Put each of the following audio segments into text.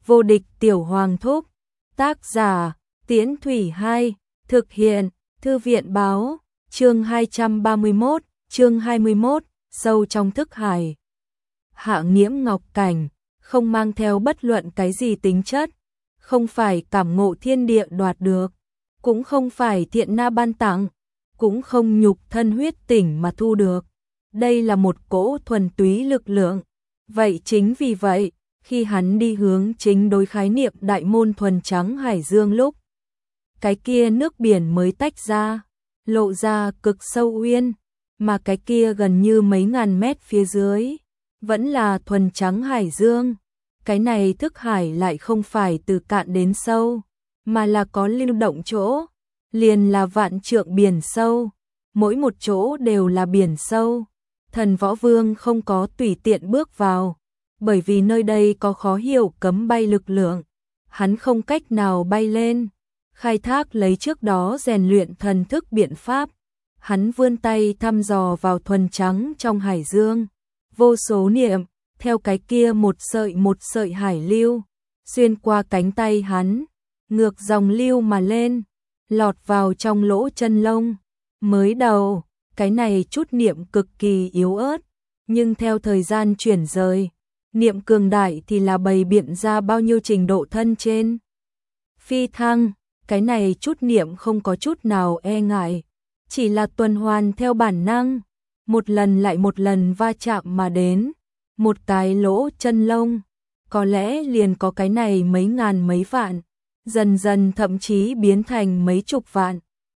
Vô địch tiểu hoàng thúc. Tác giả, Tiễn Thủy 2, thực hiện, Thư viện báo, chương 231, chương 21, sâu trong thức hải. Hạ Nghiễm Ngọc Cảnh, không mang theo bất luận cái gì tính chất, không phải cảm ngộ thiên địa đoạt được, cũng không phải thiện na ban tặng, cũng không nhục thân huyết tỉnh mà thu được. Đây là một cỗ thuần túy lực lượng. Vậy chính vì vậy, khi hắn đi hướng chính đối khái niệm đại môn thuần trắng hải dương lúc, cái kia nước biển mới tách ra, lộ ra cực sâu uyên, mà cái kia gần như mấy ngàn mét phía dưới, vẫn là thuần trắng hải dương. Cái này thức hải lại không phải từ cạn đến sâu, mà là có lưu động chỗ, liền là vạn trượng biển sâu, mỗi một chỗ đều là biển sâu. Thần Võ Vương không có tùy tiện bước vào, bởi vì nơi đây có khó hiểu cấm bay lực lượng, hắn không cách nào bay lên, khai thác lấy trước đó rèn luyện thần thức biện pháp. Hắn vươn tay thăm dò vào thuần trắng trong hải dương, vô số niệm, theo cái kia một sợi hải lưu, xuyên qua cánh tay hắn, ngược dòng lưu mà lên, lọt vào trong lỗ chân lông. Mới đầu, cái này chút niệm cực kỳ yếu ớt, nhưng theo thời gian chuyển rời, niệm cường đại thì là bày biện ra bao nhiêu trình độ thân trên. Phi thăng, cái này chút niệm không có chút nào e ngại, chỉ là tuần hoàn theo bản năng, một lần lại một lần va chạm mà đến, một cái lỗ chân lông, có lẽ liền có cái này mấy ngàn mấy vạn, dần dần thậm chí biến thành mấy chục vạn,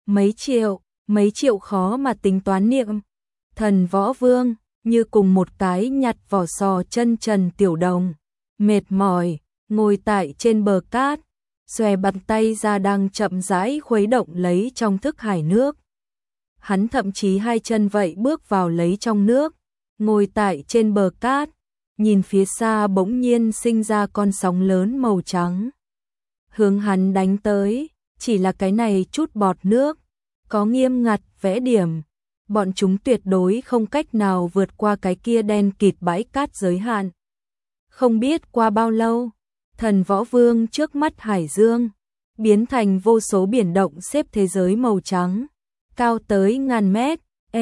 mấy triệu khó mà tính toán niệm. Thần Võ Vương như cùng một cái nhặt vỏ sò chân trần tiểu đồng, mệt mỏi, ngồi tại trên bờ cát, xòe bàn tay ra đang chậm rãi khuấy động lấy trong thức hải nước. Hắn thậm chí hai chân vậy bước vào lấy trong nước, ngồi tại trên bờ cát, nhìn phía xa bỗng nhiên sinh ra con sóng lớn màu trắng. Hướng hắn đánh tới, chỉ là cái này chút bọt nước, có nghiêm ngặt vẽ điểm. Bọn chúng tuyệt đối không cách nào vượt qua cái kia đen kịt bãi cát giới hạn. Không biết qua bao lâu, Thần Võ Vương trước mắt hải dương, biến thành vô số biển động xếp thế giới màu trắng, cao tới ngàn mét,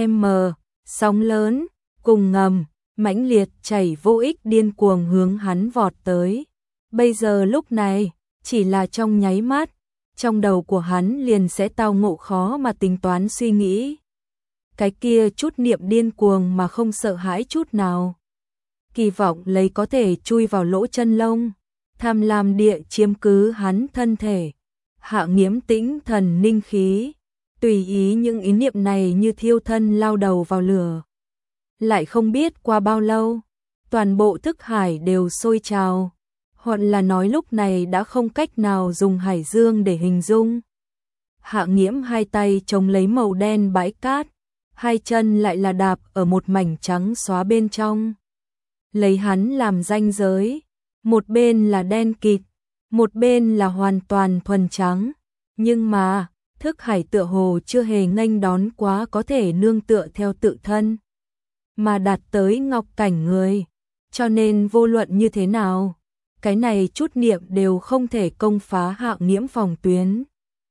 sóng lớn, cùng ngầm, mãnh liệt chảy vô ích điên cuồng hướng hắn vọt tới. Bây giờ lúc này, chỉ là trong nháy mắt, trong đầu của hắn liền sẽ tao ngộ khó mà tính toán suy nghĩ. Cái kia chút niệm điên cuồng mà không sợ hãi chút nào. Kỳ vọng lấy có thể chui vào lỗ chân lông, tham lam địa chiếm cứ hắn thân thể. Hạ Nghiễm tĩnh thần ninh khí, tùy ý những ý niệm này như thiêu thân lao đầu vào lửa. Lại không biết qua bao lâu, toàn bộ thức hải đều sôi trào, hoặc là nói lúc này đã không cách nào dùng hải dương để hình dung. Hạ Nghiễm hai tay chống lấy màu đen bãi cát, hai chân lại là đạp ở một mảnh trắng xóa bên trong. Lấy hắn làm ranh giới, một bên là đen kịt, một bên là hoàn toàn thuần trắng, nhưng mà thức hải tựa hồ chưa hề nghênh đón quá có thể nương tựa theo tự thân, mà đạt tới ngọc cảnh người, cho nên vô luận như thế nào, cái này chút niệm đều không thể công phá Hạ Nghiễm phòng tuyến.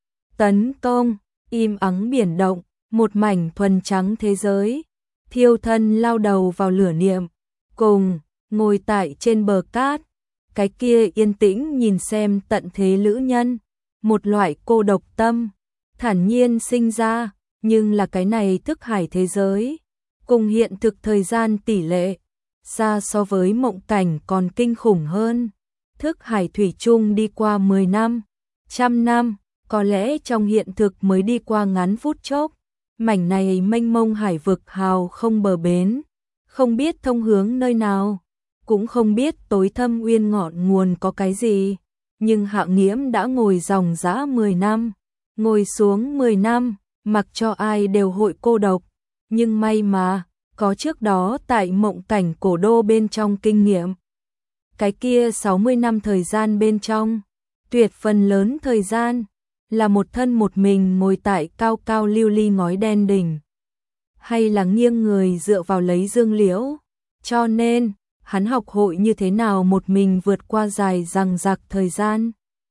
Tấn công, im ắng biển động, một mảnh thuần trắng thế giới, thiêu thân lao đầu vào lửa niệm, cùng ngồi tại trên bờ cát, cái kia yên tĩnh nhìn xem tận thế lữ nhân, một loại cô độc tâm, thản nhiên sinh ra, nhưng là cái này thức hải thế giới, cùng hiện thực thời gian tỷ lệ, xa so với mộng cảnh còn kinh khủng hơn. Thức hải thủy chung đi qua 10 năm, 100 năm, có lẽ trong hiện thực mới đi qua ngắn phút chốc. Mảnh này mênh mông hải vực hào không bờ bến, không biết thông hướng nơi nào, cũng không biết tối thâm uyên ngọn nguồn có cái gì, nhưng Hạ Nghiễm đã ngồi dòng dã 10 năm, ngồi xuống 10 năm, mặc cho ai đều hội cô độc, nhưng may mà, có trước đó tại mộng cảnh cổ đô bên trong kinh nghiệm. Cái kia 60 năm thời gian bên trong, tuyệt phần lớn thời gian, là một thân một mình ngồi tại cao cao lưu ly ngói đen đỉnh, hay là nghiêng người dựa vào lấy dương liễu, cho nên hắn học hội như thế nào một mình vượt qua dài dằng dặc thời gian.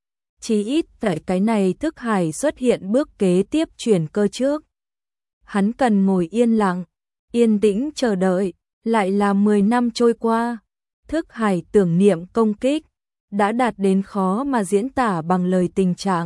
Chỉ ít tại cái này thức hải xuất hiện bước kế tiếp chuyển cơ trước. Hắn cần ngồi yên lặng, yên tĩnh chờ đợi, lại là 10 năm trôi qua. Thức hải tưởng niệm công kích, đã đạt đến khó mà diễn tả bằng lời tình trạng.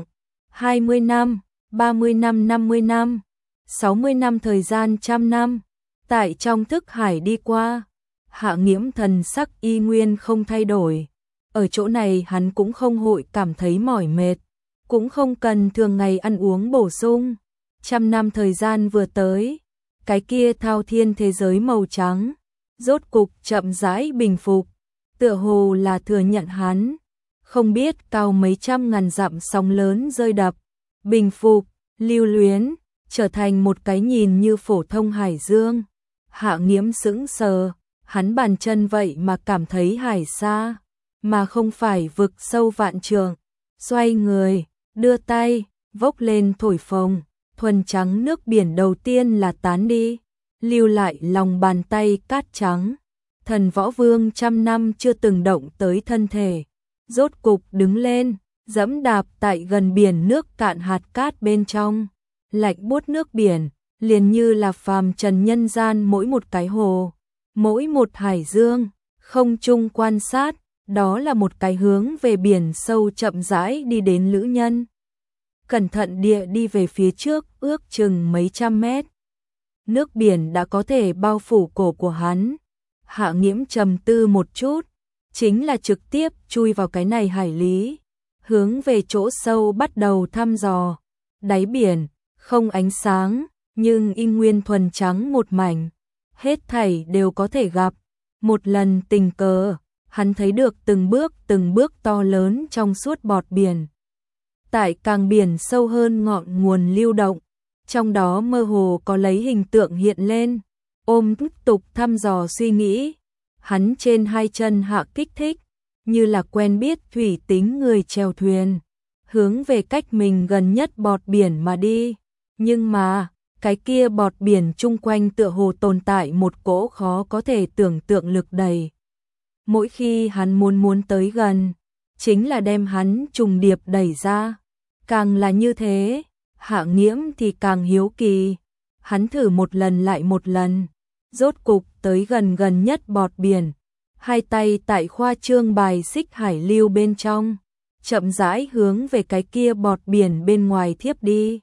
20 năm, 30 năm, 50 năm, 60 năm thời gian trăm năm, tại trong thức hải đi qua. Hạ Nghiễm thần sắc y nguyên không thay đổi. Ở chỗ này hắn cũng không hội cảm thấy mỏi mệt, cũng không cần thường ngày ăn uống bổ sung. Trăm năm thời gian vừa tới, cái kia thao thiên thế giới màu trắng, rốt cục chậm rãi bình phục, tựa hồ là thừa nhận hắn. Không biết cao mấy trăm ngàn dặm sóng lớn rơi đập, bình phục, lưu luyến, trở thành một cái nhìn như phổ thông hải dương. Hạ Nghiễm sững sờ, hắn bàn chân vậy mà cảm thấy hải xa, mà không phải vực sâu vạn trượng. Xoay người, đưa tay, vốc lên thổi phồng, thuần trắng nước biển đầu tiên là tán đi, lưu lại lòng bàn tay cát trắng. Thần Võ Vương trăm năm chưa từng động tới thân thể, rốt cục đứng lên, dẫm đạp tại gần biển nước cạn hạt cát bên trong. Lạnh buốt nước biển, liền như là phàm trần nhân gian mỗi một cái hồ, mỗi một hải dương. Không trung quan sát, đó là một cái hướng về biển sâu chậm rãi đi đến lữ nhân. Cẩn thận địa đi về phía trước ước chừng mấy trăm mét. Nước biển đã có thể bao phủ cổ của hắn. Hạ Nghiễm trầm tư một chút, chính là trực tiếp chui vào cái này hải lý, hướng về chỗ sâu bắt đầu thăm dò. Đáy biển, không ánh sáng, nhưng y nguyên thuần trắng một mảnh, hết thảy đều có thể gặp. Một lần tình cờ, hắn thấy được từng bước to lớn trong suốt bọt biển. Tại càng biển sâu hơn ngọn nguồn lưu động, trong đó mơ hồ có lấy hình tượng hiện lên. Tiếp tục thăm dò suy nghĩ, hắn trên hai chân hạ kích thích, như là quen biết thủy tính người chèo thuyền, hướng về cách mình gần nhất bọt biển mà đi. Nhưng mà, cái kia bọt biển chung quanh tựa hồ tồn tại một cỗ khó có thể tưởng tượng lực đẩy. Mỗi khi hắn muốn tới gần, chính là đem hắn trùng điệp đẩy ra. Càng là như thế, Hạ Nghiễm thì càng hiếu kỳ. Hắn thử một lần lại một lần, rốt cục tới gần nhất bọt biển, hai tay tại khoa trương bài xích hải lưu bên trong, chậm rãi hướng về cái kia bọt biển bên ngoài thiếp đi.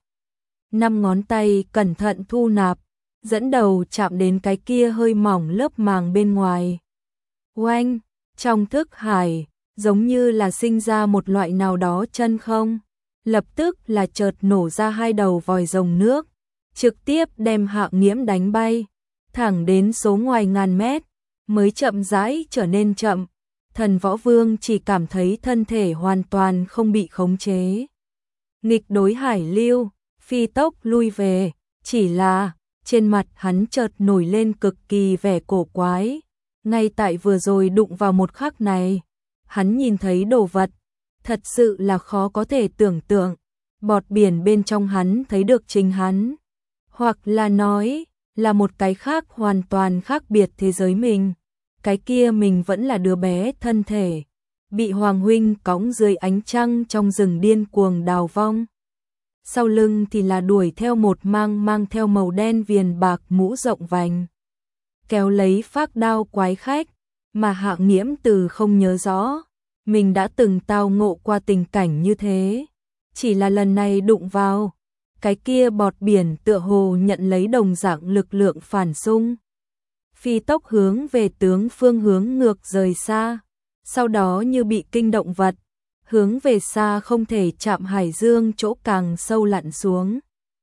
5 ngón tay cẩn thận thu nạp, dẫn đầu chạm đến cái kia hơi mỏng lớp màng bên ngoài. Oanh, trong thức hải, giống như là sinh ra một loại nào đó chân không, lập tức là chợt nổ ra hai đầu vòi rồng nước, trực tiếp đem Hạ Nghiễm đánh bay, thẳng đến số ngoài ngàn mét, mới chậm rãi trở nên chậm. Thần Võ Vương chỉ cảm thấy thân thể hoàn toàn không bị khống chế. Nghịch đối hải lưu, phi tốc lui về, chỉ là trên mặt hắn chợt nổi lên cực kỳ vẻ cổ quái. Ngay tại vừa rồi đụng vào một khắc này, hắn nhìn thấy đồ vật, thật sự là khó có thể tưởng tượng. Bọt biển bên trong hắn thấy được chính hắn, hoặc là nói là một cái khác hoàn toàn khác biệt thế giới mình. Cái kia mình vẫn là đứa bé thân thể, bị Hoàng huynh cõng dưới ánh trăng trong rừng điên cuồng đào vong. Sau lưng thì là đuổi theo một mang theo màu đen viền bạc mũ rộng vành, kéo lấy phác đao quái khách, mà Hạ Nghiễm từ không nhớ rõ mình đã từng tao ngộ qua tình cảnh như thế. Chỉ là lần này đụng vào, cái kia bọt biển tựa hồ nhận lấy đồng dạng lực lượng phản xung, phi tốc hướng về phương hướng ngược rời xa, sau đó như bị kinh động vật, hướng về xa không thể chạm hải dương chỗ càng sâu lặn xuống.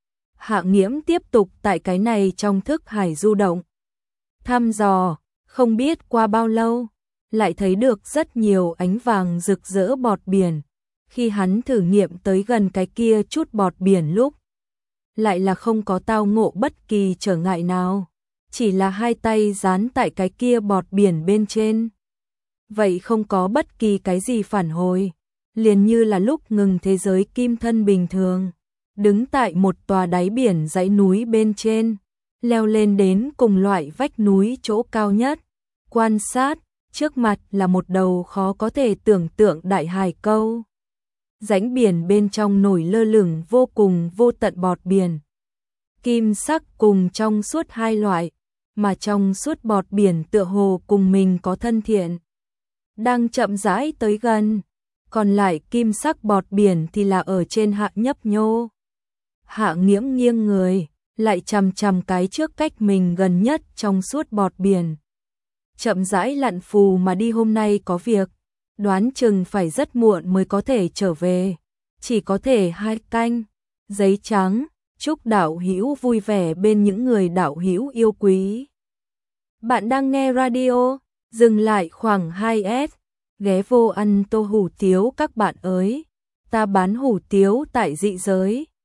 Hạ Nghiễm tiếp tục tại cái này trong thức hải du động, thăm dò, không biết qua bao lâu, lại thấy được rất nhiều ánh vàng rực rỡ bọt biển. Khi hắn thử nghiệm tới gần cái kia chút bọt biển lúc, lại là không có tao ngộ bất kỳ trở ngại nào, chỉ là hai tay dán tại cái kia bọt biển bên trên. Vậy không có bất kỳ cái gì phản hồi, liền như là lúc ngừng thế giới kim thân bình thường, đứng tại một tòa đáy biển dãy núi bên trên, leo lên đến cùng loại vách núi chỗ cao nhất, quan sát, trước mặt là một đầu khó có thể tưởng tượng đại hải câu. Rãnh biển bên trong nổi lơ lửng vô cùng vô tận bọt biển. Kim sắc cùng trong suốt hai loại, mà trong suốt bọt biển tựa hồ cùng mình có thân thiện. Đang chậm rãi tới gần, còn lại kim sắc bọt biển thì là ở trên Hạ nhấp nhô. Hạ nghiễm nghiêng người, lại chằm chằm cái trước cách mình gần nhất trong suốt bọt biển. Chậm rãi lặn phù mà đi, hôm nay có việc, đoán chừng phải rất muộn mới có thể trở về, chỉ có thể 2 canh. Giấy trắng, chúc đạo hữu vui vẻ bên những người đạo hữu yêu quý. Bạn đang nghe radio, dừng lại khoảng 2S, ghé vô ăn tô hủ tiếu các bạn ơi. Ta bán hủ tiếu tại dị giới.